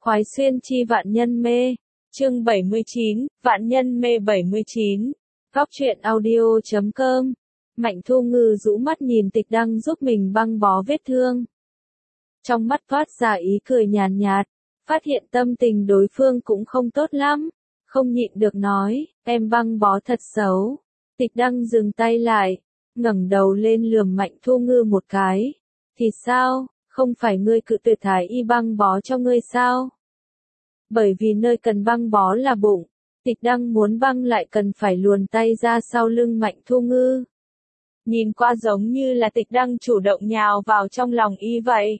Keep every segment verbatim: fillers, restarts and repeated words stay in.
Khoái xuyên chi vạn nhân mê. Chương bảy mươi chín, vạn nhân mê bảy mươi chín. Góc truyện audio chấm com. Mạnh Thu Ngư rũ mắt nhìn Tịch Đăng giúp mình băng bó vết thương. Trong mắt thoát ra ý cười nhàn nhạt, phát hiện tâm tình đối phương cũng không tốt lắm, không nhịn được nói, em băng bó thật xấu. Tịch Đăng dừng tay lại, ngẩng đầu lên lườm Mạnh Thu Ngư một cái. Thì sao, không phải ngươi cự tuyệt thái y băng bó cho ngươi sao? Bởi vì nơi cần băng bó là bụng, Tịch Đăng muốn băng lại cần phải luồn tay ra sau lưng Mạnh Thu Ngư. Nhìn qua giống như là Tịch Đăng chủ động nhào vào trong lòng y vậy.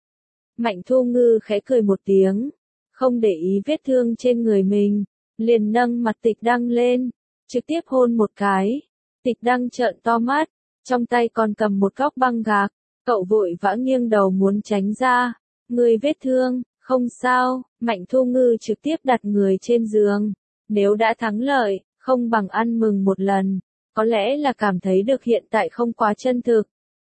Mạnh Thu Ngư khẽ cười một tiếng, không để ý vết thương trên người mình, liền nâng mặt Tịch Đăng lên, trực tiếp hôn một cái. Tịch Đăng trợn to mắt, trong tay còn cầm một góc băng gạc, cậu vội vã nghiêng đầu muốn tránh ra. Người vết thương, không sao. Mạnh Thu Ngư trực tiếp đặt người trên giường. Nếu đã thắng lợi, không bằng ăn mừng một lần, có lẽ là cảm thấy được hiện tại không quá chân thực.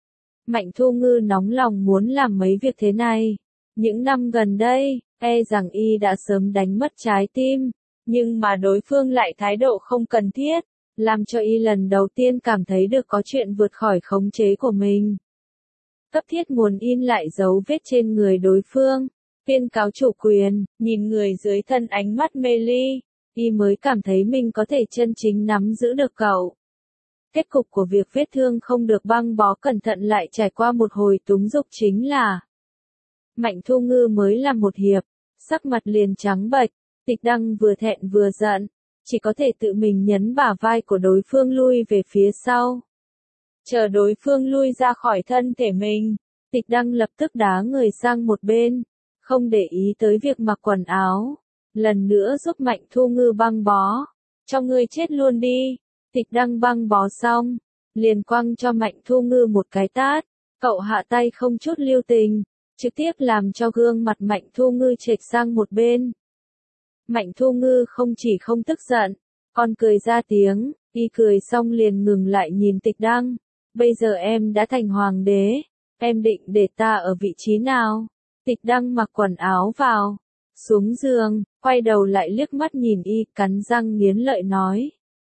Mạnh Thu Ngư nóng lòng muốn làm mấy việc thế này. Những năm gần đây, e rằng y đã sớm đánh mất trái tim, nhưng mà đối phương lại thái độ không cần thiết, làm cho y lần đầu tiên cảm thấy được có chuyện vượt khỏi khống chế của mình. Cấp thiết muốn in lại dấu vết trên người đối phương, tuyên cáo chủ quyền, nhìn người dưới thân ánh mắt mê ly, y mới cảm thấy mình có thể chân chính nắm giữ được cậu. Kết cục của việc vết thương không được băng bó cẩn thận lại trải qua một hồi túng dục chính là Mạnh Thu Ngư mới làm một hiệp, sắc mặt liền trắng bệch. Tịch Đăng vừa thẹn vừa giận, chỉ có thể tự mình nhấn bả vai của đối phương lui về phía sau. Chờ đối phương lui ra khỏi thân thể mình, Tịch Đăng lập tức đá người sang một bên, không để ý tới việc mặc quần áo, lần nữa giúp Mạnh Thu Ngư băng bó. Cho ngươi chết luôn đi. Tịch Đăng băng bó xong, liền quăng cho Mạnh Thu Ngư một cái tát, cậu hạ tay không chút lưu tình, trực tiếp làm cho gương mặt Mạnh Thu Ngư trệch sang một bên. Mạnh Thu Ngư không chỉ không tức giận, còn cười ra tiếng, y cười xong liền ngừng lại nhìn Tịch Đăng. Bây giờ em đã thành hoàng đế, em định để ta ở vị trí nào? Tịch Đăng mặc quần áo vào, xuống giường, quay đầu lại liếc mắt nhìn y, cắn răng nghiến lợi nói.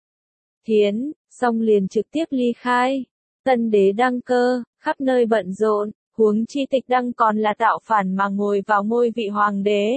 Thiến, xong liền trực tiếp ly khai. Tân đế đăng cơ, khắp nơi bận rộn, huống chi Tịch Đăng còn là tạo phản mà ngồi vào ngôi vị hoàng đế.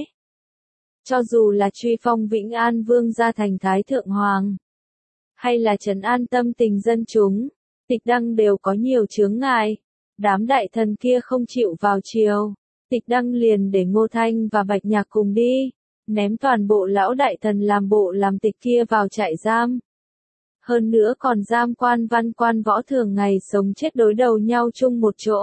Cho dù là truy phong Vĩnh An Vương gia thành Thái Thượng Hoàng, hay là trấn an tâm tình dân chúng, Tịch Đăng đều có nhiều chướng ngại. Đám đại thần kia không chịu vào triều, Tịch Đăng liền để Ngô Thanh và Bạch Nhạc cùng đi, ném toàn bộ lão đại thần làm bộ làm tịch kia vào trại giam. Hơn nữa còn giam quan văn quan võ thường ngày sống chết đối đầu nhau chung một chỗ.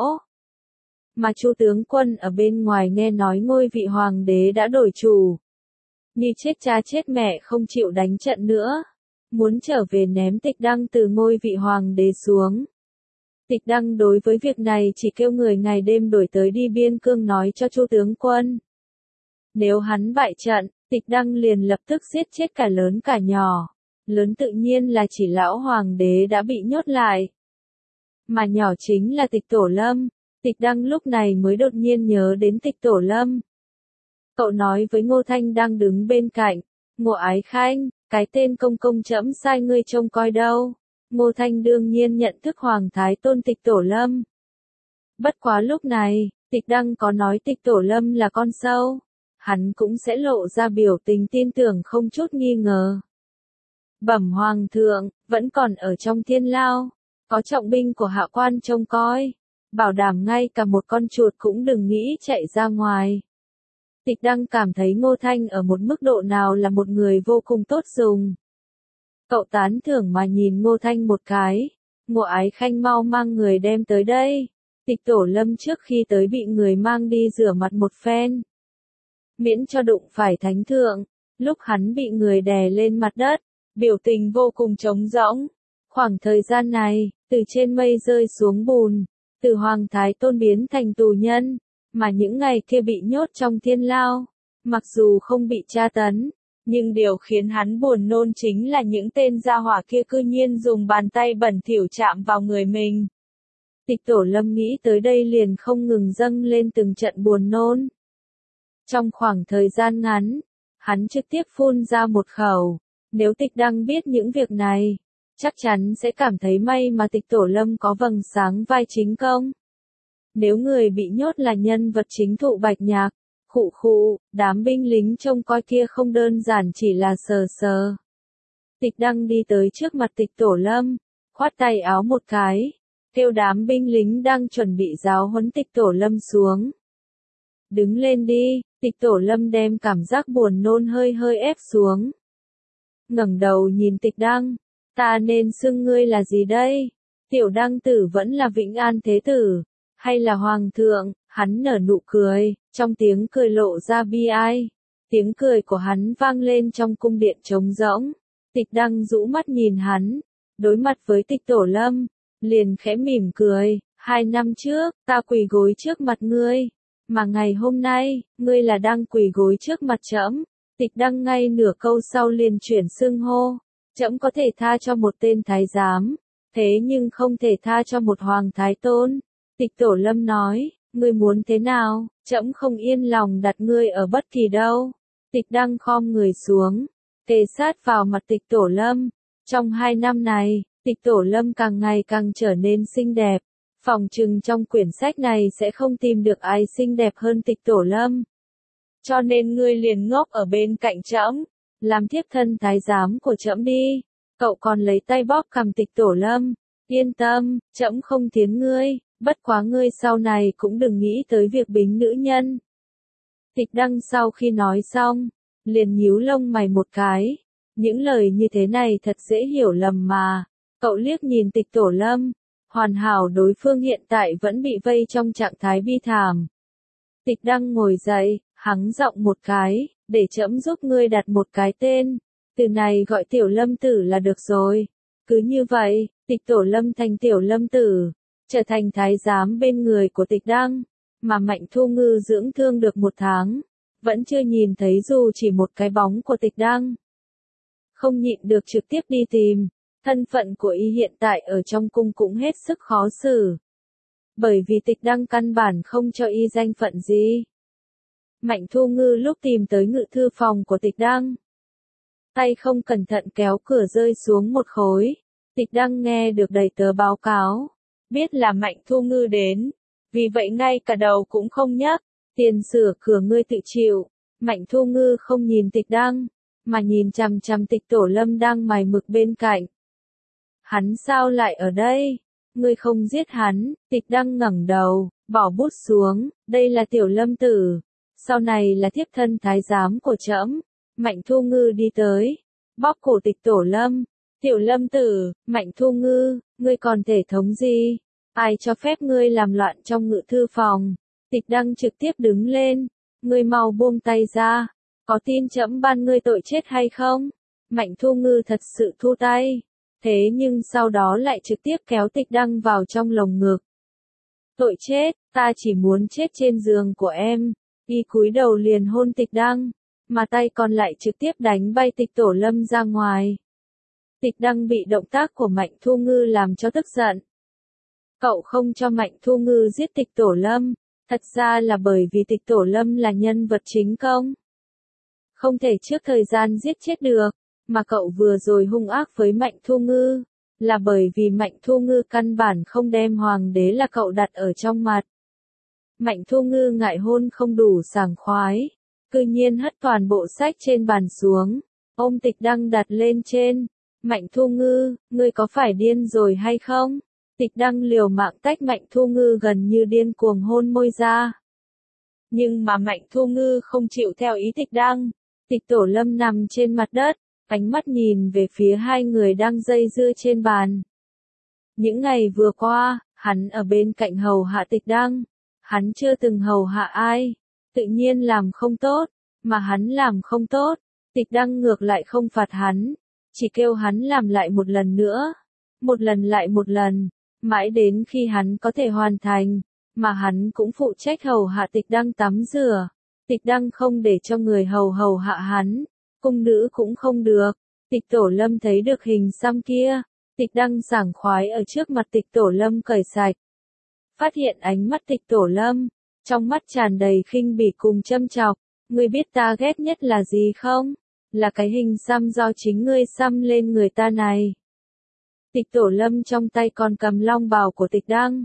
Mà Chu tướng quân ở bên ngoài nghe nói ngôi vị hoàng đế đã đổi chủ, như chết cha chết mẹ không chịu đánh trận nữa, muốn trở về ném Tịch Đăng từ ngôi vị hoàng đế xuống. Tịch Đăng đối với việc này chỉ kêu người ngày đêm đổi tới đi biên cương nói cho Chu tướng quân. Nếu hắn bại trận, Tịch Đăng liền lập tức giết chết cả lớn cả nhỏ. Lớn tự nhiên là chỉ lão hoàng đế đã bị nhốt lại. Mà nhỏ chính là Tịch Tổ Lâm. Tịch Đăng lúc này mới đột nhiên nhớ đến Tịch Tổ Lâm. Cậu nói với Ngô Thanh đang đứng bên cạnh. Ngô Ái Khanh, cái tên công công trẫm sai ngươi trông coi đâu. Ngô Thanh đương nhiên nhận thức Hoàng Thái Tôn Tịch Tổ Lâm. Bất quá lúc này, Tịch Đăng có nói Tịch Tổ Lâm là con sâu, hắn cũng sẽ lộ ra biểu tình tin tưởng không chút nghi ngờ. Bẩm Hoàng thượng, vẫn còn ở trong thiên lao, có trọng binh của hạ quan trông coi, bảo đảm ngay cả một con chuột cũng đừng nghĩ chạy ra ngoài. Tịch Đăng cảm thấy Ngô Thanh ở một mức độ nào là một người vô cùng tốt dùng. Cậu tán thưởng mà nhìn Ngô Thanh một cái. Ngô Ái Khanh mau mang người đem tới đây. Tịch Tổ Lâm trước khi tới bị người mang đi rửa mặt một phen, miễn cho đụng phải thánh thượng. Lúc hắn bị người đè lên mặt đất, biểu tình vô cùng trống rỗng. Khoảng thời gian này, từ trên mây rơi xuống bùn, từ Hoàng Thái Tôn biến thành tù nhân, mà những ngày kia bị nhốt trong thiên lao, mặc dù không bị tra tấn, nhưng điều khiến hắn buồn nôn chính là những tên gia hỏa kia cư nhiên dùng bàn tay bẩn thỉu chạm vào người mình. Tịch Tổ Lâm nghĩ tới đây liền không ngừng dâng lên từng trận buồn nôn. Trong khoảng thời gian ngắn, hắn trực tiếp phun ra một khẩu. Nếu Tịch Đăng biết những việc này, chắc chắn sẽ cảm thấy may mà Tịch Tổ Lâm có vầng sáng vai chính công. Nếu người bị nhốt là nhân vật chính Thụ Bạch Nhạc, khụ khụ, đám binh lính trông coi kia không đơn giản chỉ là sờ sờ. Tịch Đăng đi tới trước mặt Tịch Tổ Lâm, khoát tay áo một cái, kêu đám binh lính đang chuẩn bị giáo huấn Tịch Tổ Lâm xuống. Đứng lên đi, Tịch Tổ Lâm đem cảm giác buồn nôn hơi hơi ép xuống. Ngẩng đầu nhìn Tịch Đăng, ta nên xưng ngươi là gì đây? Tiểu Đăng tử vẫn là Vĩnh An Thế Tử, hay là Hoàng thượng? Hắn nở nụ cười, trong tiếng cười lộ ra bi ai. Tiếng cười của hắn vang lên trong cung điện trống rỗng. Tịch Đăng rũ mắt nhìn hắn, đối mặt với Tịch Tổ Lâm, liền khẽ mỉm cười, hai năm trước, ta quỳ gối trước mặt ngươi, mà ngày hôm nay, ngươi là đang quỳ gối trước mặt trẫm. Tịch Đăng ngay nửa câu sau liền chuyển xưng hô, trẫm có thể tha cho một tên thái giám, thế nhưng không thể tha cho một hoàng thái tôn. Tịch Tổ Lâm nói, ngươi muốn thế nào, trẫm không yên lòng đặt ngươi ở bất kỳ đâu. Tịch Đăng khom người xuống, kề sát vào mặt Tịch Tổ Lâm. Trong hai năm này, Tịch Tổ Lâm càng ngày càng trở nên xinh đẹp. Phỏng chừng trong quyển sách này sẽ không tìm được ai xinh đẹp hơn Tịch Tổ Lâm. Cho nên ngươi liền ngốc ở bên cạnh trẫm, làm thiếp thân thái giám của trẫm đi. Cậu còn lấy tay bóp cằm Tịch Tổ Lâm. Yên tâm, trẫm không thiến ngươi, bất quá ngươi sau này cũng đừng nghĩ tới việc bính nữ nhân. Tịch Đăng sau khi nói xong, liền nhíu lông mày một cái. Những lời như thế này thật dễ hiểu lầm mà. Cậu liếc nhìn Tịch Tổ Lâm, hoàn hảo đối phương hiện tại vẫn bị vây trong trạng thái bi thảm. Tịch Đăng ngồi dậy, hắng giọng một cái, để trẫm giúp ngươi đặt một cái tên. Từ này gọi Tiểu Lâm Tử là được rồi. Cứ như vậy, Tịch Tổ Lâm thành Tiểu Lâm Tử, trở thành thái giám bên người của Tịch Đăng. Mà Mạnh Thu Ngư dưỡng thương được một tháng, vẫn chưa nhìn thấy dù chỉ một cái bóng của Tịch Đăng. Không nhịn được trực tiếp đi tìm, thân phận của y hiện tại ở trong cung cũng hết sức khó xử. Bởi vì Tịch Đăng căn bản không cho y danh phận gì. Mạnh Thu Ngư lúc tìm tới ngự thư phòng của Tịch Đăng, tay không cẩn thận kéo cửa rơi xuống một khối. Tịch Đăng nghe được đầy tớ báo cáo, biết là Mạnh Thu Ngư đến, vì vậy ngay cả đầu cũng không nhấc. Tiền sửa cửa ngươi tự chịu. Mạnh Thu Ngư không nhìn Tịch Đăng, mà nhìn chằm chằm Tịch Tổ Lâm đang mài mực bên cạnh. Hắn sao lại ở đây? Ngươi không giết hắn. Tịch Đăng ngẩng đầu, bỏ bút xuống, đây là Tiểu Lâm Tử, sau này là thiếp thân thái giám của trẫm. Mạnh Thu Ngư đi tới, bóp cổ Tịch Tổ Lâm. Tiểu Lâm Tử, Mạnh Thu Ngư, ngươi còn thể thống gì? Ai cho phép ngươi làm loạn trong ngự thư phòng? Tịch Đăng trực tiếp đứng lên, ngươi mau buông tay ra, có tin trẫm ban ngươi tội chết hay không? Mạnh Thu Ngư thật sự thu tay, thế nhưng sau đó lại trực tiếp kéo Tịch Đăng vào trong lồng ngực. Tội chết, ta chỉ muốn chết trên giường của em. Y cúi đầu liền hôn Tịch Đăng, mà tay còn lại trực tiếp đánh bay Tịch Tổ Lâm ra ngoài. Tịch Đăng bị động tác của Mạnh Thu Ngư làm cho tức giận. Cậu không cho Mạnh Thu Ngư giết Tịch Tổ Lâm, thật ra là bởi vì Tịch Tổ Lâm là nhân vật chính công. Không thể trước thời gian giết chết được, mà cậu vừa rồi hung ác với Mạnh Thu Ngư, là bởi vì Mạnh Thu Ngư căn bản không đem hoàng đế là cậu đặt ở trong mặt. Mạnh Thu Ngư ngại hôn không đủ sảng khoái, cư nhiên hất toàn bộ sách trên bàn xuống, ôm Tịch Đăng đặt lên trên. Mạnh Thu Ngư, ngươi có phải điên rồi hay không? Tịch Đăng liều mạng tách Mạnh Thu Ngư gần như điên cuồng hôn môi ra. Nhưng mà Mạnh Thu Ngư không chịu theo ý Tịch Đăng. Tịch Tổ Lâm nằm trên mặt đất, ánh mắt nhìn về phía hai người đang dây dưa trên bàn. Những ngày vừa qua, hắn ở bên cạnh hầu hạ Tịch Đăng. Hắn chưa từng hầu hạ ai, tự nhiên làm không tốt, mà hắn làm không tốt. Tịch Đăng ngược lại không phạt hắn, chỉ kêu hắn làm lại một lần nữa, một lần lại một lần, mãi đến khi hắn có thể hoàn thành, mà hắn cũng phụ trách hầu hạ Tịch Đăng tắm rửa. Tịch Đăng không để cho người hầu hầu hạ hắn, cung nữ cũng không được. Tịch Tổ Lâm thấy được hình xăm kia, Tịch Đăng sảng khoái ở trước mặt Tịch Tổ Lâm cởi sạch. Phát hiện ánh mắt Tịch Tổ Lâm, trong mắt tràn đầy khinh bỉ cùng châm chọc, Ngươi biết ta ghét nhất là gì không? Là cái hình xăm do chính ngươi xăm lên người ta này. Tịch Tổ Lâm trong tay còn cầm long bào của Tịch Đăng.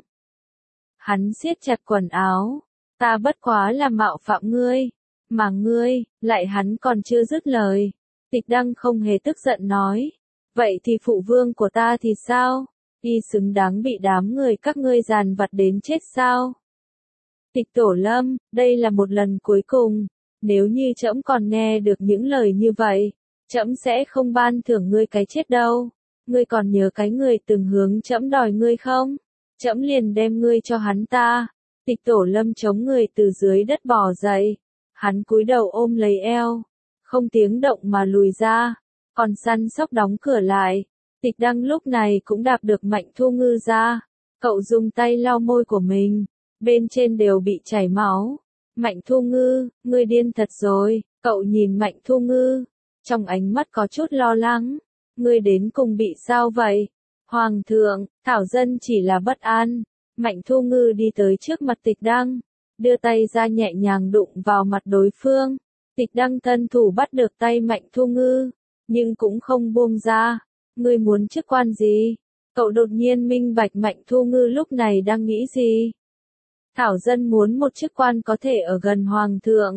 Hắn siết chặt quần áo. Ta bất quá là mạo phạm ngươi. Mà ngươi, lại hắn còn chưa dứt lời. Tịch Đăng không hề tức giận nói. Vậy thì phụ vương của ta thì sao? Y xứng đáng bị đám người các ngươi giàn vặt đến chết sao? Tịch Tổ Lâm, đây là một lần cuối cùng. Nếu như trẫm còn nghe được những lời như vậy, trẫm sẽ không ban thưởng ngươi cái chết đâu. Ngươi còn nhớ cái người từng hướng trẫm đòi ngươi không? Trẫm liền đem ngươi cho hắn ta. Tịch Tổ Lâm chống người từ dưới đất bò dậy. Hắn cúi đầu ôm lấy eo, không tiếng động mà lùi ra. Còn săn sóc đóng cửa lại. Tịch Đăng lúc này cũng đạp được Mạnh Thu Ngư ra. Cậu dùng tay lau môi của mình, bên trên đều bị chảy máu. Mạnh Thu Ngư, ngươi điên thật rồi. Cậu nhìn Mạnh Thu Ngư, trong ánh mắt có chút lo lắng. Ngươi đến cùng bị sao vậy? Hoàng thượng, Thảo dân chỉ là bất an. Mạnh Thu Ngư đi tới trước mặt Tịch Đăng, đưa tay ra nhẹ nhàng đụng vào mặt đối phương. Tịch Đăng thân thủ bắt được tay Mạnh Thu Ngư, nhưng cũng không buông ra. Ngươi muốn chức quan gì? Cậu đột nhiên minh bạch Mạnh Thu Ngư lúc này đang nghĩ gì? Thảo dân muốn một chức quan có thể ở gần Hoàng thượng.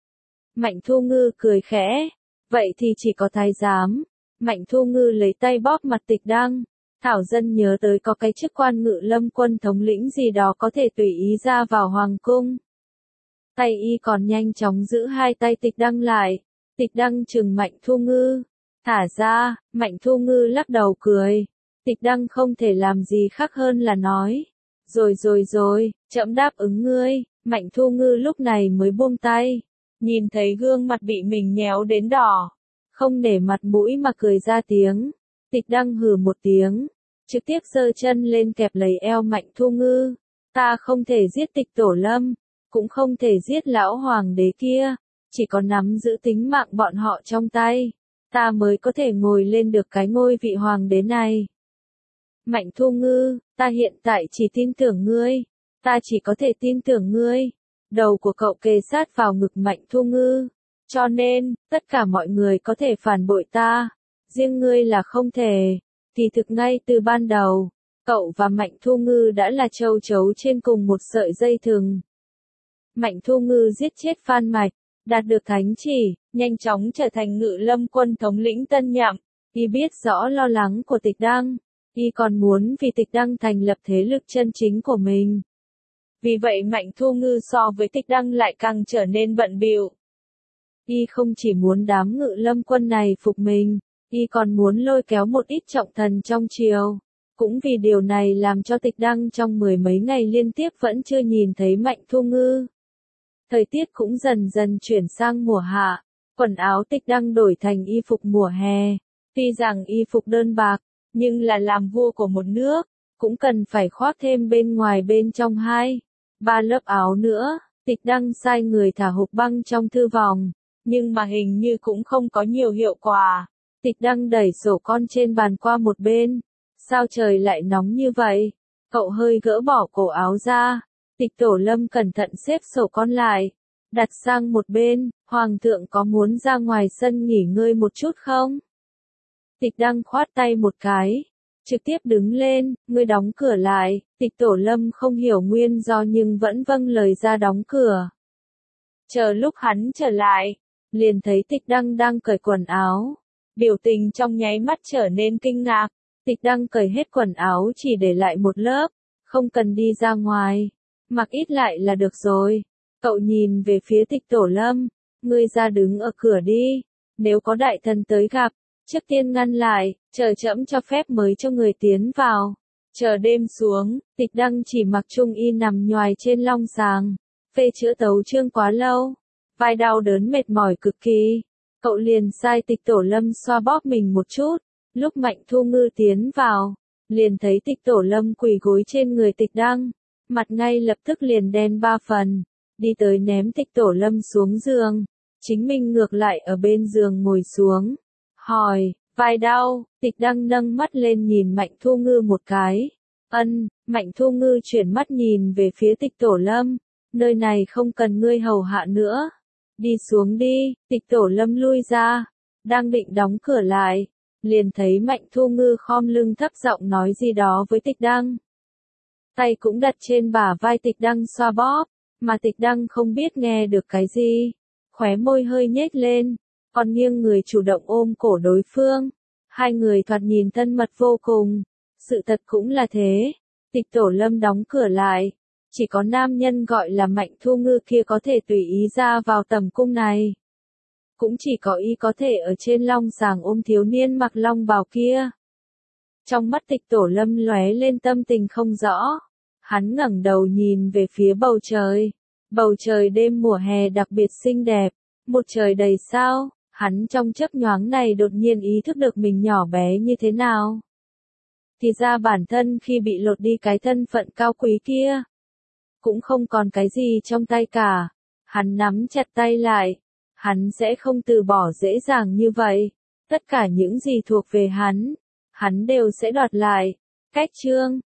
Mạnh Thu Ngư cười khẽ. Vậy thì chỉ có thái giám. Mạnh Thu Ngư lấy tay bóp mặt Tịch Đăng. Thảo dân nhớ tới có cái chức quan Ngự Lâm quân thống lĩnh gì đó có thể tùy ý ra vào hoàng cung. Tay y còn nhanh chóng giữ hai tay Tịch Đăng lại. Tịch Đăng trừng Mạnh Thu Ngư. Thả ra. Mạnh Thu Ngư lắc đầu cười. Tịch Đăng không thể làm gì khác hơn là nói. Rồi rồi rồi, trẫm đáp ứng ngươi. Mạnh Thu Ngư lúc này mới buông tay. Nhìn thấy gương mặt bị mình nhéo đến đỏ, không để mặt mũi mà cười ra tiếng. Tịch Đăng hừ một tiếng, trực tiếp giơ chân lên kẹp lấy eo Mạnh Thu Ngư. Ta không thể giết Tịch Tổ Lâm, cũng không thể giết lão hoàng đế kia, chỉ có nắm giữ tính mạng bọn họ trong tay, ta mới có thể ngồi lên được cái ngôi vị hoàng đế này. Mạnh Thu Ngư, ta hiện tại chỉ tin tưởng ngươi, ta chỉ có thể tin tưởng ngươi. Đầu của cậu kề sát vào ngực Mạnh Thu Ngư, cho nên, tất cả mọi người có thể phản bội ta, riêng ngươi là không thể. Kỳ thực ngay từ ban đầu, cậu và Mạnh Thu Ngư đã là châu chấu trên cùng một sợi dây thừng. Mạnh Thu Ngư giết chết Phan Mạch, đạt được thánh chỉ, nhanh chóng trở thành Ngự Lâm quân thống lĩnh tân nhậm. Y biết rõ lo lắng của Tịch Đăng, y còn muốn vì Tịch Đăng thành lập thế lực chân chính của mình. Vì vậy Mạnh Thu Ngư so với Tịch Đăng lại càng trở nên bận bịu. Y không chỉ muốn đám Ngự Lâm quân này phục mình, y còn muốn lôi kéo một ít trọng thần trong triều. Cũng vì điều này làm cho Tịch Đăng trong mười mấy ngày liên tiếp vẫn chưa nhìn thấy Mạnh Thu Ngư. Thời tiết cũng dần dần chuyển sang mùa hạ, quần áo Tịch Đăng đổi thành y phục mùa hè. Tuy rằng y phục đơn bạc, nhưng là làm vua của một nước, cũng cần phải khoác thêm bên ngoài bên trong hai, ba lớp áo nữa. Tịch Đăng sai người thả hộp băng trong thư phòng, nhưng mà hình như cũng không có nhiều hiệu quả. Tịch Đăng đẩy sổ con trên bàn qua một bên. Sao trời lại nóng như vậy? Cậu hơi gỡ bỏ cổ áo ra. Tịch Tổ Lâm cẩn thận xếp sổ con lại, đặt sang một bên. Hoàng thượng có muốn ra ngoài sân nghỉ ngơi một chút không? Tịch Đăng khoát tay một cái, trực tiếp đứng lên. Ngươi đóng cửa lại. Tịch Tổ Lâm không hiểu nguyên do nhưng vẫn vâng lời ra đóng cửa. Chờ lúc hắn trở lại, liền thấy Tịch Đăng đang cởi quần áo. Biểu tình trong nháy mắt trở nên kinh ngạc. Tịch Đăng cởi hết quần áo chỉ để lại một lớp, không cần đi ra ngoài, mặc ít lại là được rồi. Cậu nhìn về phía Tịch Tổ Lâm, ngươi ra đứng ở cửa đi, nếu có đại thần tới gặp, trước tiên ngăn lại, chờ trẫm cho phép mới cho người tiến vào. Chờ đêm xuống, Tịch Đăng chỉ mặc trung y nằm nhoài trên long sàng, phê chữa tấu chương quá lâu, vai đau đớn mệt mỏi cực kỳ. Cậu liền sai Tịch Tổ Lâm xoa bóp mình một chút. Lúc Mạnh Thu Ngư tiến vào, liền thấy Tịch Tổ Lâm quỳ gối trên người Tịch Đăng, mặt ngay lập tức liền đen ba phần, đi tới ném Tịch Tổ Lâm xuống giường, chính mình ngược lại ở bên giường ngồi xuống, hỏi, vai đau. Tịch Đăng nâng mắt lên nhìn Mạnh Thu Ngư một cái, ân. Mạnh Thu Ngư chuyển mắt nhìn về phía Tịch Tổ Lâm, nơi này không cần ngươi hầu hạ nữa, Đi xuống đi, Tịch Tổ Lâm lui ra, đang định đóng cửa lại, liền thấy Mạnh Thu Ngư khom lưng thấp giọng nói gì đó với Tịch Đăng. Tay cũng đặt trên bả vai Tịch Đăng xoa bóp, mà Tịch Đăng không biết nghe được cái gì, khóe môi hơi nhếch lên, còn nghiêng người chủ động ôm cổ đối phương. Hai người thoạt nhìn thân mật vô cùng, sự thật cũng là thế. Tịch Tổ Lâm đóng cửa lại, chỉ có nam nhân gọi là Mạnh Thu Ngư kia có thể tùy ý ra vào tầm cung này. Cũng chỉ có y có thể ở trên long sàng ôm thiếu niên mặc long bào kia. Trong mắt Tịch Tổ Lâm lóe lên tâm tình không rõ. Hắn ngẩng đầu nhìn về phía bầu trời. Bầu trời đêm mùa hè đặc biệt xinh đẹp, một trời đầy sao. Hắn trong chớp nhoáng này đột nhiên ý thức được mình nhỏ bé như thế nào. Thì ra bản thân khi bị lột đi cái thân phận cao quý kia, cũng không còn cái gì trong tay cả. Hắn nắm chặt tay lại. Hắn sẽ không từ bỏ dễ dàng như vậy. Tất cả những gì thuộc về hắn, hắn đều sẽ đoạt lại. Cách chương